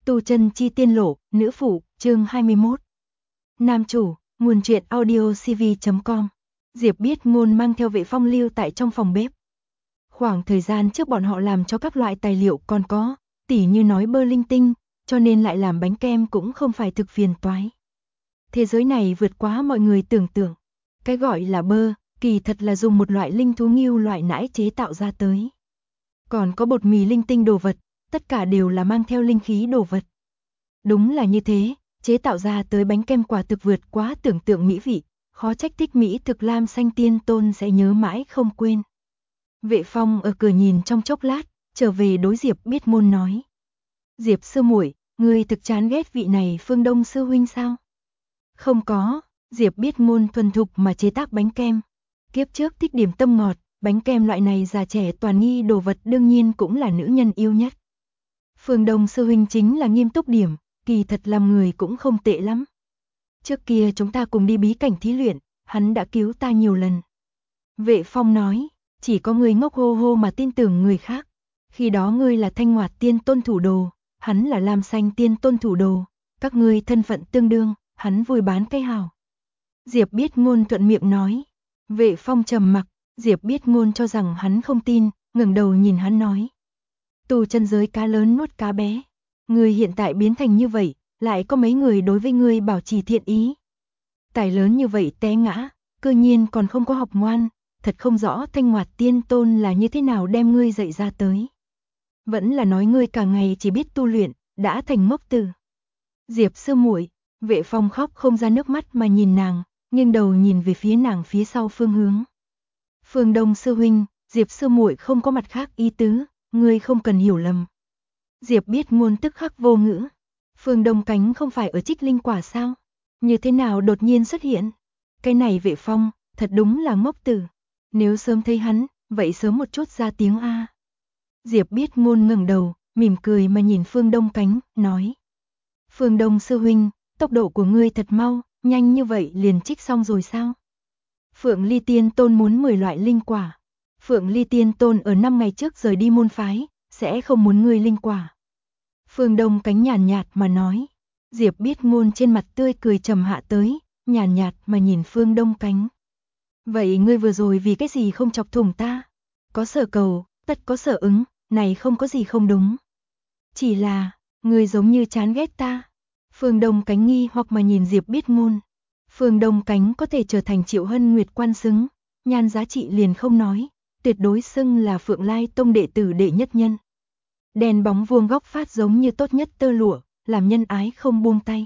Tu chân chi tiên lộ, nữ phụ, chương 21. Nam chủ, nguồn truyện audio cv.com. Diệp Biết Ngôn mang theo Vệ Phong lưu tại trong phòng bếp. Khoảng thời gian trước bọn họ làm cho các loại tài liệu còn có, tỉ như nói bơ linh tinh, cho nên lại làm bánh kem cũng không phải thực phiền toái. Thế giới này vượt quá mọi người tưởng tượng. Cái gọi là bơ, kỳ thật là dùng một loại linh thú ngưu loại nãi chế tạo ra tới. Còn có bột mì linh tinh đồ vật, tất cả đều là mang theo linh khí đồ vật. Đúng là như thế, chế tạo ra tới bánh kem quả thực vượt quá tưởng tượng mỹ vị, khó trách thích mỹ thực Lam Xanh Tiên Tôn sẽ nhớ mãi không quên. Vệ Phong ở cửa nhìn trong chốc lát, trở về đối Diệp Biết Ngôn nói. Diệp sư muội, ngươi thực chán ghét vị này Phương Đông sư huynh sao? Không có, Diệp Biết Ngôn thuần thục mà chế tác bánh kem. Kiếp trước thích điểm tâm ngọt, bánh kem loại này già trẻ toàn nghi đồ vật đương nhiên cũng là nữ nhân yêu nhất. Phương Đông sư huynh chính là nghiêm túc điểm, kỳ thật làm người cũng không tệ lắm. Trước kia chúng ta cùng đi bí cảnh thí luyện, hắn đã cứu ta nhiều lần. Vệ Phong nói, chỉ có người ngốc hô hô mà tin tưởng người khác. Khi đó ngươi là Thanh Ngoạt Tiên Tôn thủ đồ, hắn là Lam Xanh Tiên Tôn thủ đồ, các ngươi thân phận tương đương, hắn vui bán cái hào. Diệp Biết Ngôn thuận miệng nói. Vệ Phong trầm mặc, Diệp Biết Ngôn cho rằng hắn không tin, ngẩng đầu nhìn hắn nói. Tu chân giới cá lớn nuốt cá bé. Ngươi hiện tại biến thành như vậy, lại có mấy người đối với ngươi bảo trì thiện ý. Tài lớn như vậy té ngã, cơ nhiên còn không có học ngoan, thật không rõ Thanh Ngoạt Tiên Tôn là như thế nào đem ngươi dạy ra tới. Vẫn là nói ngươi cả ngày chỉ biết tu luyện, đã thành ngốc tử. Diệp sư muội, Vệ Phong khóc không ra nước mắt mà nhìn nàng, nghiêng đầu nhìn về phía nàng phía sau phương hướng. Phương Đông sư huynh, Diệp sư muội không có mặt khác ý tứ, ngươi không cần hiểu lầm. Diệp Biết Ngôn tức khắc vô ngữ. Phương Đông cánh không phải ở Trích Linh Quả sao? Như thế nào đột nhiên xuất hiện? Cái này Vệ Phong, thật đúng là ngốc tử. Nếu sớm thấy hắn, vậy sớm một chút ra tiếng a. Diệp Biết Ngôn ngẩng đầu, mỉm cười mà nhìn Phương Đông cánh, nói. Phương Đông sư huynh, tốc độ của ngươi thật mau, nhanh như vậy liền trích xong rồi sao? Phượng Ly Tiên Tôn muốn 10 loại linh quả. Phượng Ly Tiên Tôn ở 5 ngày trước rời đi môn phái, sẽ không muốn ngươi linh quả. Phương Đông cánh nhàn nhạt mà nói. Diệp Biết Ngôn trên mặt tươi cười trầm hạ tới, nhàn nhạt mà nhìn Phương Đông cánh. Vậy ngươi vừa rồi vì cái gì không chọc thủng ta? Có sở cầu, tất có sở ứng, này không có gì không đúng. Chỉ là, ngươi giống như chán ghét ta. Phương Đông cánh nghi hoặc mà nhìn Diệp Biết Ngôn. Phương Đông cánh có thể trở thành Triệu Hân Nguyệt quan xứng, nhan giá trị liền không nói, tuyệt đối xưng là Phượng Lai Tông đệ tử đệ nhất nhân. Đèn bóng vuông góc phát giống như tốt nhất tơ lụa, làm nhân ái không buông tay.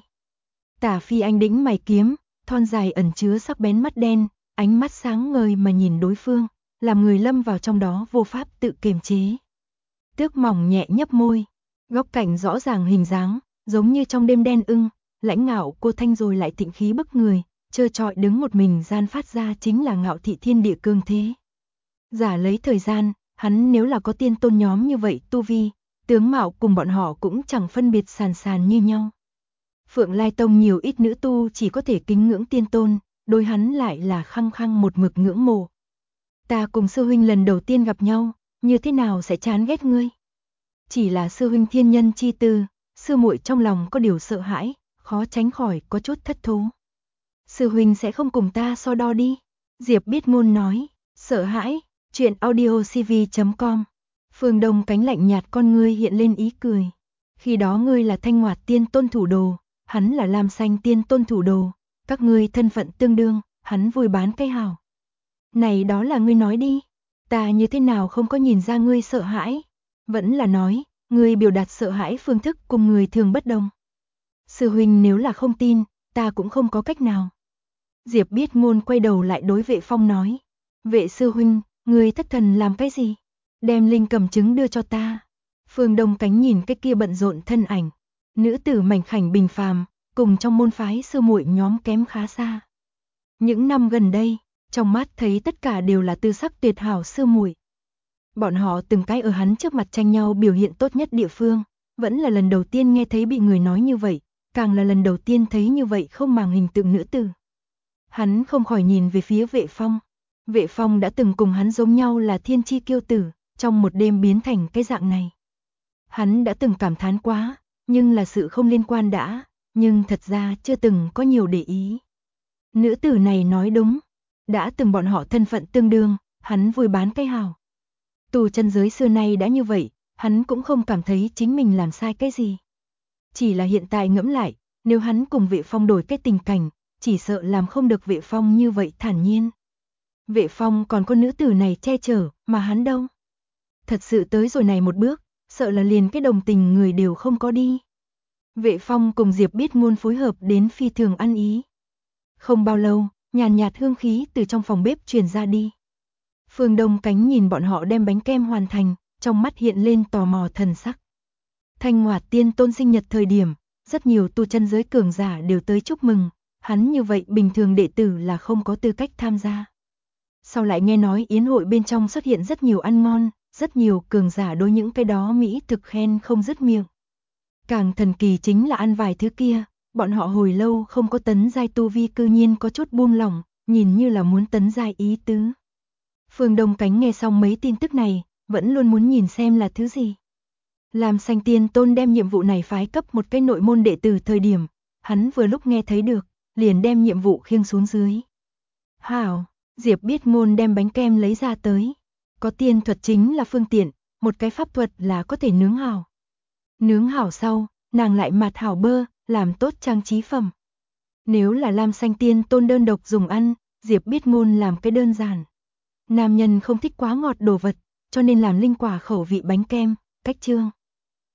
Tả Phi Anh đĩnh mày kiếm, thon dài ẩn chứa sắc bén mắt đen, ánh mắt sáng ngời mà nhìn đối phương, làm người lâm vào trong đó vô pháp tự kiềm chế. Tước mỏng nhẹ nhấp môi, góc cạnh rõ ràng hình dáng, giống như trong đêm đen ưng, lãnh ngạo cô thanh rồi lại thịnh khí bức người, trơ trọi đứng một mình gian phát ra chính là ngạo thị thiên địa cương thế. Giả lấy thời gian, hắn nếu là có tiên tôn nhóm như vậy tu vi, tướng mạo cùng bọn họ cũng chẳng phân biệt sàn sàn như nhau. Phượng Lai Tông nhiều ít nữ tu chỉ có thể kính ngưỡng tiên tôn, đối hắn lại là khăng khăng một mực ngưỡng mộ. Ta cùng sư huynh lần đầu tiên gặp nhau, như thế nào sẽ chán ghét ngươi? Chỉ là sư huynh thiên nhân chi tư, sư muội trong lòng có điều sợ hãi, khó tránh khỏi có chút thất thố. Sư huynh sẽ không cùng ta so đo đi. Diệp Biết Ngôn nói, sợ hãi, truyện audio cv.com. Phương Đông cánh lạnh nhạt con ngươi hiện lên ý cười. Khi đó ngươi là Thanh Ngoạt Tiên Tôn thủ đồ, hắn là Lam Xanh Tiên Tôn thủ đồ, các ngươi thân phận tương đương, hắn vui bán cái hào. Này đó là ngươi nói đi, ta như thế nào không có nhìn ra ngươi sợ hãi, vẫn là nói, ngươi biểu đạt sợ hãi phương thức cùng người thường bất đồng. Sư huynh nếu là không tin, ta cũng không có cách nào. Diệp Biết Ngôn quay đầu lại đối Vệ Phong nói, Vệ sư huynh, ngươi thất thần làm cái gì? Đem linh cầm trứng đưa cho ta. Phương Đông cánh nhìn cái kia bận rộn thân ảnh, nữ tử mảnh khảnh bình phàm, cùng trong môn phái sư muội nhóm kém khá xa. Những năm gần đây, trong mắt thấy tất cả đều là tư sắc tuyệt hảo sư muội. Bọn họ từng cái ở hắn trước mặt tranh nhau biểu hiện tốt nhất địa phương, vẫn là lần đầu tiên nghe thấy bị người nói như vậy, càng là lần đầu tiên thấy như vậy không màng hình tượng nữ tử. Hắn không khỏi nhìn về phía Vệ Phong. Vệ Phong đã từng cùng hắn giống nhau là thiên chi kiêu tử, trong một đêm biến thành cái dạng này. Hắn đã từng cảm thán quá, nhưng là sự không liên quan đã, nhưng thật ra chưa từng có nhiều để ý. Nữ tử này nói đúng, đã từng bọn họ thân phận tương đương, hắn vui bán cái hào. Tù chân giới xưa nay đã như vậy, hắn cũng không cảm thấy chính mình làm sai cái gì. Chỉ là hiện tại ngẫm lại, nếu hắn cùng Vệ Phong đổi cái tình cảnh, chỉ sợ làm không được Vệ Phong như vậy thản nhiên. Vệ Phong còn có nữ tử này che chở, mà hắn đâu. Thật sự tới rồi này một bước, sợ là liền cái đồng tình người đều không có đi. Vệ Phong cùng Diệp Biết Ngôn phối hợp đến phi thường ăn ý. Không bao lâu, nhàn nhạt hương khí từ trong phòng bếp truyền ra đi. Phương Đông Cánh nhìn bọn họ đem bánh kem hoàn thành, trong mắt hiện lên tò mò thần sắc. Thanh Ngoạt Tiên Tôn sinh nhật thời điểm, rất nhiều tu chân giới cường giả đều tới chúc mừng, hắn như vậy bình thường đệ tử là không có tư cách tham gia. Sau lại nghe nói yến hội bên trong xuất hiện rất nhiều ăn ngon, rất nhiều cường giả đối những cái đó mỹ thực khen không dứt miệng. Càng thần kỳ chính là ăn vài thứ kia, bọn họ hồi lâu không có tấn giai tu vi cư nhiên có chút buông lỏng, nhìn như là muốn tấn giai ý tứ. Phương Đông Cánh nghe xong mấy tin tức này, vẫn luôn muốn nhìn xem là thứ gì. Lam Xanh Tiên Tôn đem nhiệm vụ này phái cấp một cái nội môn đệ tử thời điểm, hắn vừa lúc nghe thấy được, liền đem nhiệm vụ khiêng xuống dưới. Hảo, Diệp Biết Ngôn đem bánh kem lấy ra tới. Có tiên thuật chính là phương tiện, một cái pháp thuật là có thể nướng hảo. Nướng hảo sau, nàng lại mạt hảo bơ, làm tốt trang trí phẩm. Nếu là Lam Xanh Tiên Tôn đơn độc dùng ăn, Diệp Biết Ngôn làm cái đơn giản. Nam nhân không thích quá ngọt đồ vật, cho nên làm linh quả khẩu vị bánh kem, cách trương.